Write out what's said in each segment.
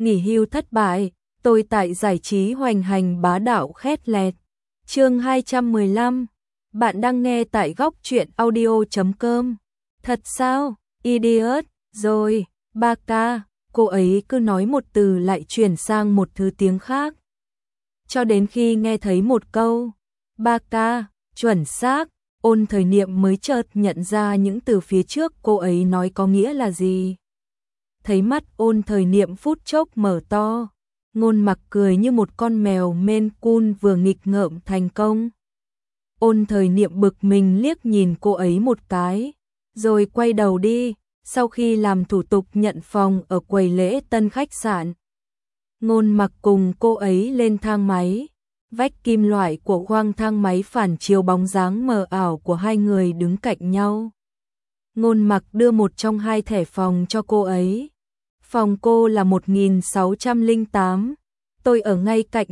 nghỉ hưu thất bại, tôi tại giải trí hoành hành bá đạo khét lẹt. Chương 215. Bạn đang nghe tại góc truyện audio.com. Thật sao? Idiot. Rồi, ba ca, cô ấy cứ nói một từ lại chuyển sang một thứ tiếng khác. Cho đến khi nghe thấy một câu, ba ca, chuẩn xác, Ôn Thời Niệm mới chợt nhận ra những từ phía trước cô ấy nói có nghĩa là gì. Thấy mắt Ôn Thời Niệm phút chốc mở to, Ngôn Mặc cười như một con mèo Maine Coon vừa nghịch ngợm thành công. Ôn Thời Niệm bực mình liếc nhìn cô ấy một cái, rồi quay đầu đi, sau khi làm thủ tục nhận phòng ở quầy lễ tân khách sạn. Ngôn Mặc cùng cô ấy lên thang máy, vách kim loại của khoang thang máy phản chiếu bóng dáng mờ ảo của hai người đứng cạnh nhau. Ngôn Mặc đưa một trong hai thẻ phòng cho cô ấy. Phòng cô là 1608, tôi ở ngay cạnh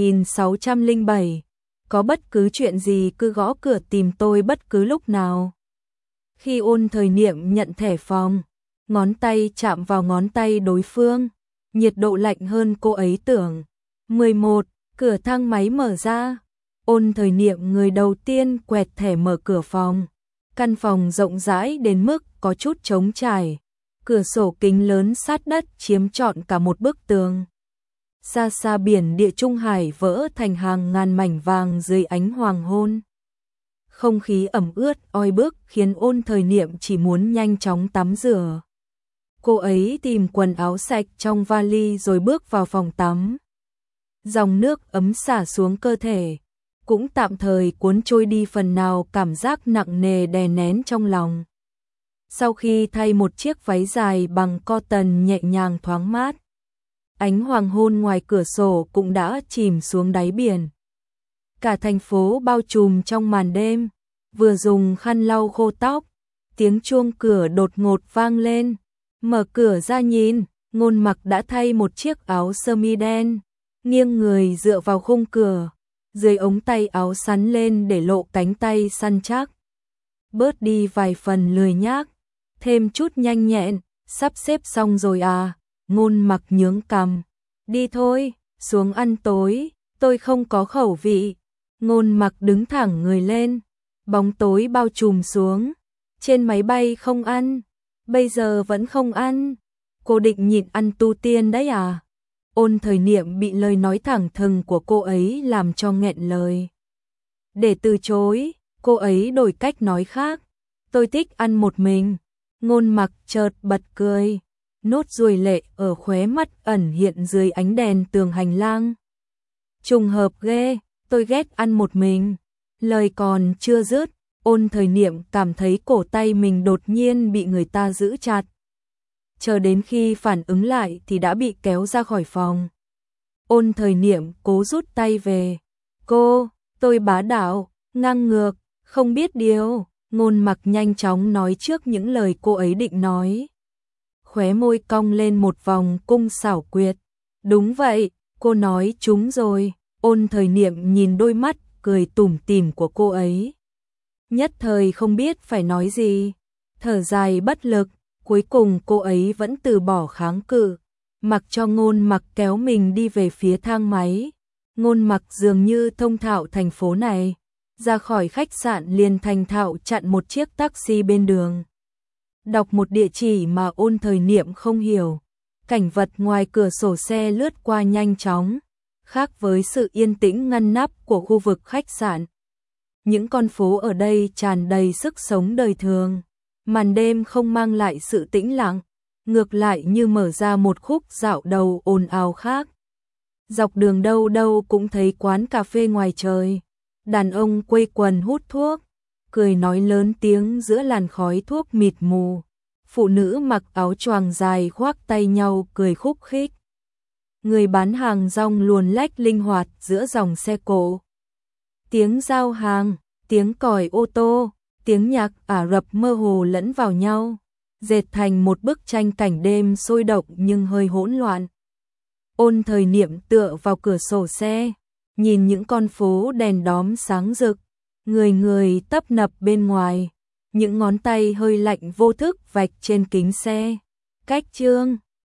1607. Có bất cứ chuyện gì cứ gõ cửa tìm tôi bất cứ lúc nào. Khi Ôn Thời Niệm nhận thẻ phòng, ngón tay chạm vào ngón tay đối phương, nhiệt độ lạnh hơn cô ấy tưởng. 11, cửa thang máy mở ra. Ôn Thời Niệm người đầu tiên quẹt thẻ mở cửa phòng. Căn phòng rộng rãi đến mức có chút trống trải. Cửa sổ kính lớn sát đất chiếm trọn cả một bức tường. Xa xa biển Địa Trung Hải vỡ thành hàng ngàn mảnh vàng dưới ánh hoàng hôn. Không khí ẩm ướt oi bức khiến Ôn Thời Niệm chỉ muốn nhanh chóng tắm rửa. Cô ấy tìm quần áo sạch trong vali rồi bước vào phòng tắm. Dòng nước ấm xả xuống cơ thể, cũng tạm thời cuốn trôi đi phần nào cảm giác nặng nề đè nén trong lòng. Sau khi thay một chiếc váy dài bằng cotton nhẹ nhàng thoáng mát, ánh hoàng hôn ngoài cửa sổ cũng đã chìm xuống đáy biển. Cả thành phố bao trùm trong màn đêm, vừa dùng khăn lau khô tóc, tiếng chuông cửa đột ngột vang lên. Mở cửa ra nhìn, Ngôn Mặc đã thay một chiếc áo sơ mi đen, nghiêng người dựa vào khung cửa, dưới ống tay áo sắn lên để lộ cánh tay săn chắc. Bớt đi vài phần lười nhác, thêm chút nhanh nhẹn. Sắp xếp xong rồi à? Ngôn Mặc nhướng cằm. Đi thôi, xuống ăn tối, tôi không có khẩu vị. Ngôn Mặc đứng thẳng người lên, bóng tối bao trùm xuống. Trên máy bay không ăn, bây giờ vẫn không ăn. Cô định nhịn ăn tu tiên đấy à? Ôn Thời Niệm bị lời nói thẳng thừng của cô ấy làm cho nghẹn lời. Để từ chối, cô ấy đổi cách nói khác. Tôi thích ăn một mình. Ngôn Mặc chợt bật cười, nốt ruồi lệ ở khóe mắt ẩn hiện dưới ánh đèn tường hành lang. Trùng hợp ghê, tôi ghét ăn một mình. Lời còn chưa dứt, Ôn Thời Niệm cảm thấy cổ tay mình đột nhiên bị người ta giữ chặt. Chờ đến khi phản ứng lại thì đã bị kéo ra khỏi phòng. Ôn Thời Niệm cố rút tay về. Tôi bá đạo, ngang ngược, không biết điều. Ngôn Mặc nhanh chóng nói trước những lời cô ấy định nói. Khóe môi cong lên một vòng cung xảo quyệt. Đúng vậy, cô nói chúng rồi. Ôn Thời Niệm nhìn đôi mắt cười tủm tỉm của cô ấy, nhất thời không biết phải nói gì, thở dài bất lực. Cuối cùng cô ấy vẫn từ bỏ kháng cự, mặc cho Ngôn Mặc kéo mình đi về phía thang máy. Ngôn Mặc dường như thông thạo thành phố này, ra khỏi khách sạn liền thành thạo chặn một chiếc taxi bên đường. Đọc một địa chỉ mà Ôn Thời Niệm không hiểu. Cảnh vật ngoài cửa sổ xe lướt qua nhanh chóng, khác với sự yên tĩnh ngăn nắp của khu vực khách sạn. Những con phố ở đây tràn đầy sức sống đời thường. Màn đêm không mang lại sự tĩnh lặng, ngược lại như mở ra một khúc dạo đầu ồn ào khác. Dọc đường đâu đâu cũng thấy quán cà phê ngoài trời, đàn ông quây quần hút thuốc, cười nói lớn tiếng giữa làn khói thuốc mịt mù. Phụ nữ mặc áo choàng dài khoác tay nhau cười khúc khích. Người bán hàng rong luồn lách linh hoạt giữa dòng xe cộ. Tiếng giao hàng, tiếng còi ô tô, tiếng nhạc Ả Rập mơ hồ lẫn vào nhau, dệt thành một bức tranh cảnh đêm sôi động nhưng hơi hỗn loạn. Ôn Thời Niệm tựa vào cửa sổ xe, nhìn những con phố đèn đóm sáng rực, người người tấp nập bên ngoài, những ngón tay hơi lạnh vô thức vạch trên kính xe. Cách chương